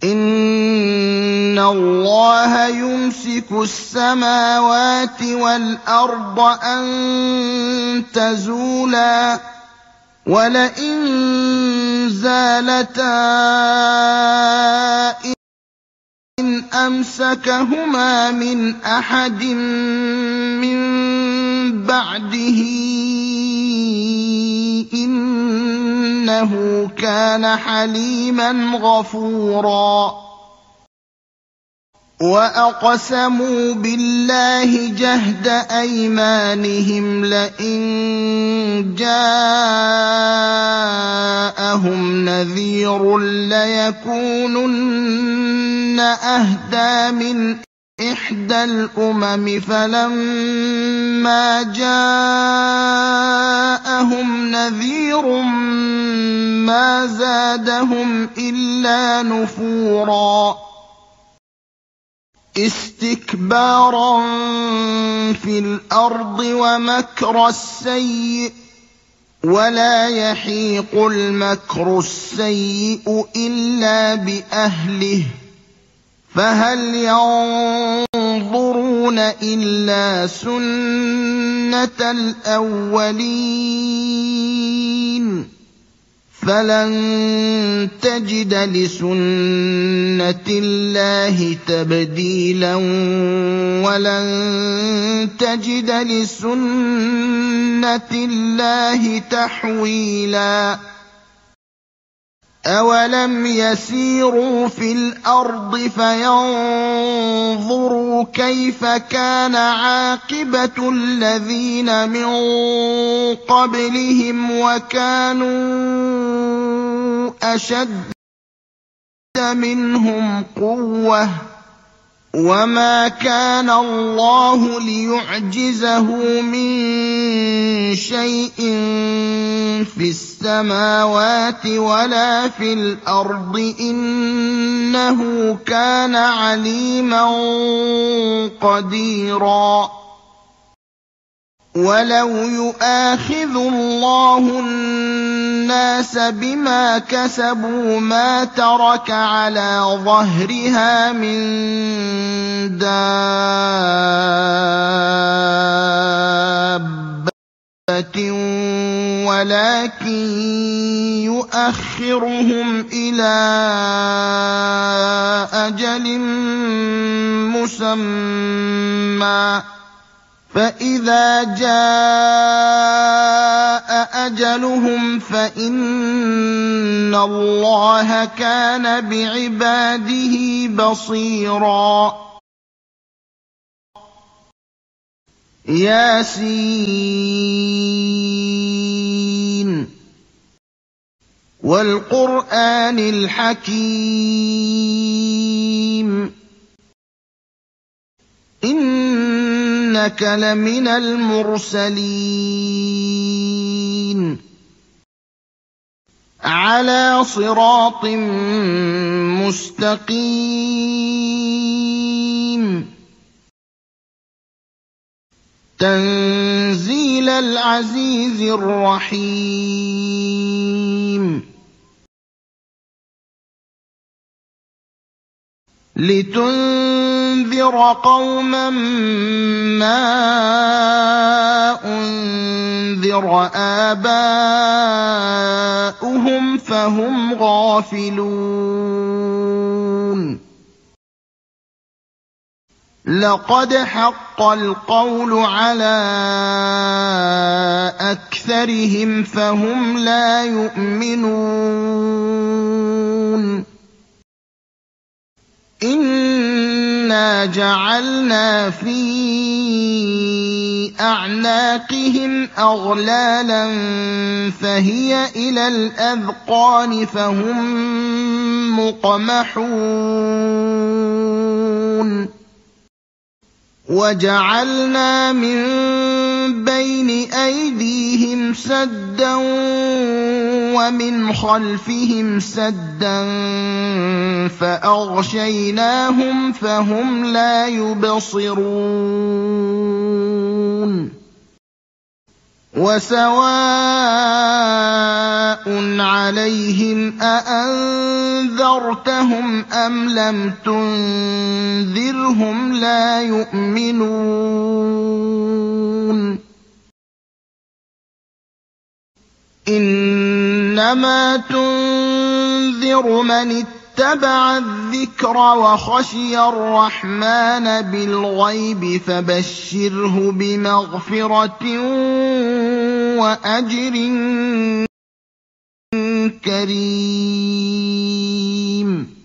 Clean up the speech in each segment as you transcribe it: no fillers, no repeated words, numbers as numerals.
إِنَّ اللَّهَ يُمْسِكُ السَّمَاوَاتِ وَالْأَرْضَ أَن تَزُولَا ۚ وَلَئِن زَالَتَا إِنْ أَمْسَكَهُمَا مِنْ أَحَدٍ مِّن بَعْدِهِ ۚ إِنَّهُ كَانَ حَلِيمًا غَفُورًا وَأَقْسَمُوا بِاللَّهِ جَهْدَ أَيْمَانِهِمْ لَئِن جَاءَهُمْ نَذِيرٌ لَّيَكُونُنَّ أَهْدَىٰ مِنْ إِحْدَى الْأُمَمِ فَلَمَّا جَاءَهُمْ نَذِيرٌ مَّا زَادَهُمْ إِلَّا نُفُورًا اسْتِكْبَارًا فِي الْأَرْضِ وَمَكْرَ السَّيِّئِ ۚ وَلَا يَحِيقُ الْمَكْرُ السَّيِّئُ إِلَّا بِأَهْلِهِ ۚ فَهَلْ يَنظُرُونَ إِلَّا سُنَّتَ الْأَوَّلِينَ ۚ فَلَن تَجِدَ لِسُنَّةِ اللَّهِ تَبْدِيلًا وَلَن تَجِدَ لِسُنَّةِ اللَّهِ تَحْوِيلًا أَوَلَمْ يَسِيرُوا فِي الْأَرْضِ فَيَنظُرُوا كَيْفَ كَانَ عَاقِبَةُ الَّذِينَ مِن قَبْلِهِمْ وَكَانُوا أَشَدَّ مِنْهُمْ قُوَّةً ۚ وَمَا كَانَ اللَّهُ لِيُعْجِزَهُ مِن شَيْءٍ فِي السَّمَاوَاتِ وَلَا فِي الْأَرْضِ ۚ إِنَّهُ كَانَ عَلِيمًا قَدِيرًا وَلَوْ يُؤَاخِذُ اللَّهُ النَّاسَ بِمَا كَسَبُوا مَا تَرَكَ عَلَىٰ ظَهْرِهَا مِن دَابَّةٍ وَلَٰكِن يُؤَخِّرُهُمْ إِلَىٰ أَجَلٍ مُّسَمًّى ۖ فَإِذَا جَاءَ أَجَلُهُمْ فَإِنَّ اللَّهَ كَانَ بِعِبَادِهِ بَصِيرًا يس وَالْقُرْآنِ الْحَكِيمِ إِنَّكَ لَمِنَ الْمُرْسَلِينَ عَلَىٰ صِرَاطٍ مُّسْتَقِيمٍ تَنزِيلَ الْعَزِيزِ الرَّحِيمِ لِتُنذِرَ قَوْمًا مَّا أُنذِرَ آبَاؤُهُمْ فَهُمْ غَافِلُونَ لَقَدْ حَقَّ الْقَوْلُ عَلَىٰ أَكْثَرِهِمْ فَهُمْ لَا يُؤْمِنُونَ إِنَّا جَعَلْنَا فِي أَعْنَاقِهِمْ أَغْلَالًا فَهِيَ إِلَى الْأَذْقَانِ فَهُم مُّقْمَحُونَ وَجَعَلْنَا مِن بَيْنِ أَيْدِيهِمْ سَدًّا وَمِنْ خَلْفِهِمْ سَدًّا فَأَغْشَيْنَاهُمْ فَهُمْ لَا يُبْصِرُونَ وَسَوَاءٌ عَلَيْهِمْ أَأَنذَرْتَهُمْ أَمْ لَمْ تُنذِرْهُمْ لَا يُؤْمِنُونَ إِنَّمَا تُنذِرُ مَنِ اتَّبَعَ الذِّكْرَ وَخَشِيَ الرَّحْمَٰنَ بِالْغَيْبِ فَبَشِّرْهُ بِمَغْفِرَةٍ وَأَجْرٍ كَرِيمٍ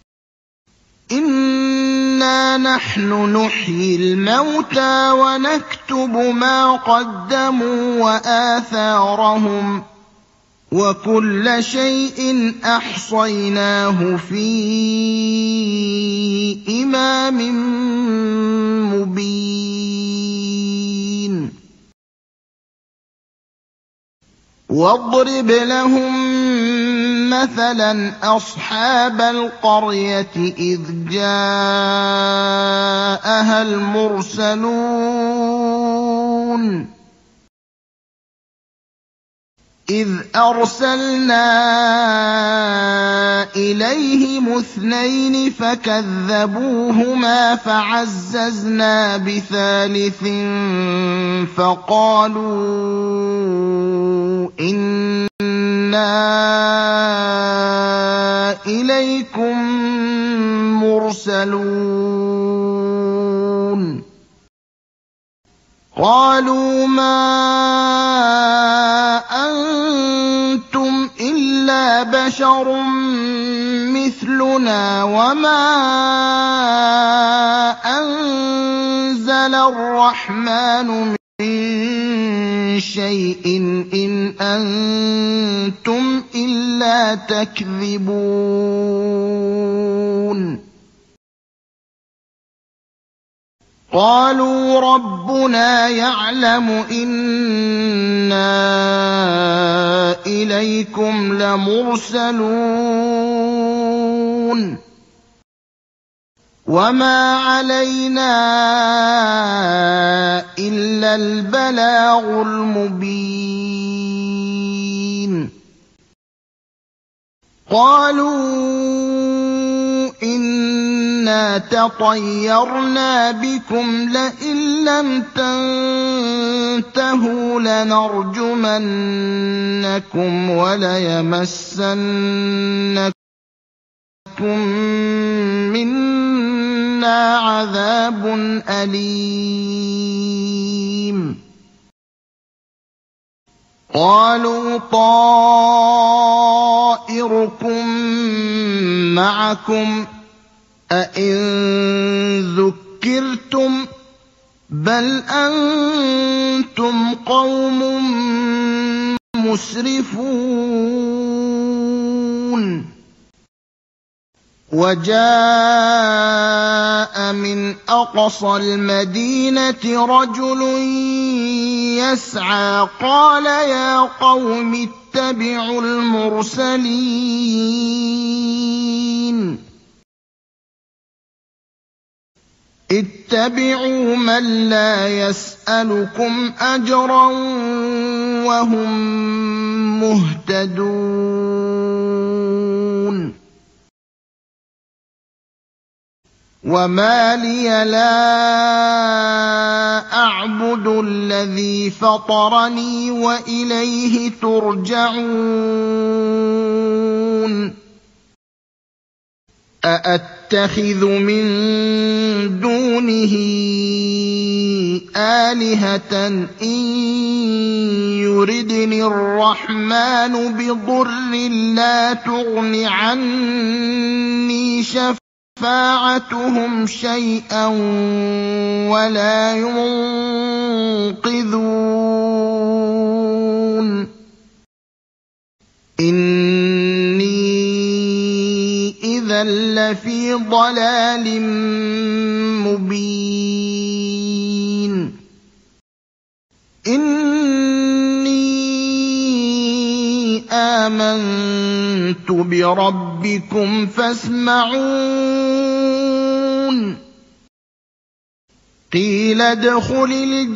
إِنَّا نَحْنُ نُحْيِي الْمَوْتَىٰ وَنَكْتُبُ مَا قَدَّمُوا وَآثَارَهُمْ ۚ وَكُلَّ شَيْءٍ أَحْصَيْنَاهُ فِي إِمَامٍ مُّبِينٍ وَاضْرِبْ لَهُم مَّثَلًا أَصْحَابَ الْقَرْيَةِ إِذْ جَاءَهَا الْمُرْسَلُونَ إِذْ أَرْسَلْنَا إِلَيْهِمُ اثْنَيْنِ فَكَذَّبُوهُمَا فَعَزَّزْنَا بِثَالِثٍ فَقَالُوا إِنَّا إِلَيْكُم مُّرْسَلُونَ قَالُوا مَا أَنتُمْ إِلَّا بَشَرٌ مِّثْلُنَا وَمَا أَنزَلَ الرَّحْمَٰنُ مِن شَيْءٍ إِنْ أَنتُمْ إِلَّا تَكْذِبُونَ قَالُوا رَبُّنَا يَعْلَمُ إِنَّا إِلَيْكُمْ لَمُرْسَلُونَ وَمَا عَلَيْنَا إِلَّا الْبَلَاغُ الْمُبِينُ قَالُوا إِنَّا تَطَيَّرْنَا بِكُمْ لَئِن لَّمْ تَنتَهُوا لَنَرْجُمَنَّكُمْ وَلَيَمَسَّنَّكُم مِّنَّا عَذَابٌ أَلِيمٌ قَالُوا طَائِرُكُم مَّعَكُمْ ۚ أَئِن ذُكِّرْتُم ۚ بَلْ أَنتُمْ قَوْمٌ مُّسْرِفُونَ وَجَاءَ مِنْ أَقْصَى الْمَدِينَةِ رَجُلٌ يَسْعَىٰ قَالَ يَا قَوْمِ اتَّبِعُوا الْمُرْسَلِينَ اتَّبِعُوا مَن لَّا يَسْأَلُكُمْ أَجْرًا وَهُم مُّهْتَدُونَ وَمَا لِيَ لَا أَعْبُدُ الَّذِي فَطَرَنِي وَإِلَيْهِ تُرْجَعُونَ أَأَتَّخِذُ مِن دُونِهِ آلِهَةً إِن يُرِدْنِ الرَّحْمَٰنُ بِضُرٍّ لَّا تُغْنِ عَنِّي شَفَاعَتُهُمْ شَيْئًا وَلَا يُنقِذُونِ إِنِّي إِذًا لَّفِي ضَلَالٍ مُّبِينٍ إِنِّي آمَنتُ بِرَبِّكُمْ فَاسْمَعُونِ قيل ادخل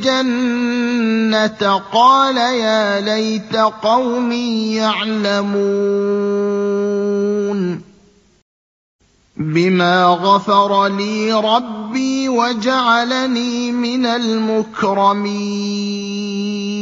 الجنة قال يا ليت قومي يعلمون بما غفر لي ربي وجعلني من المكرمين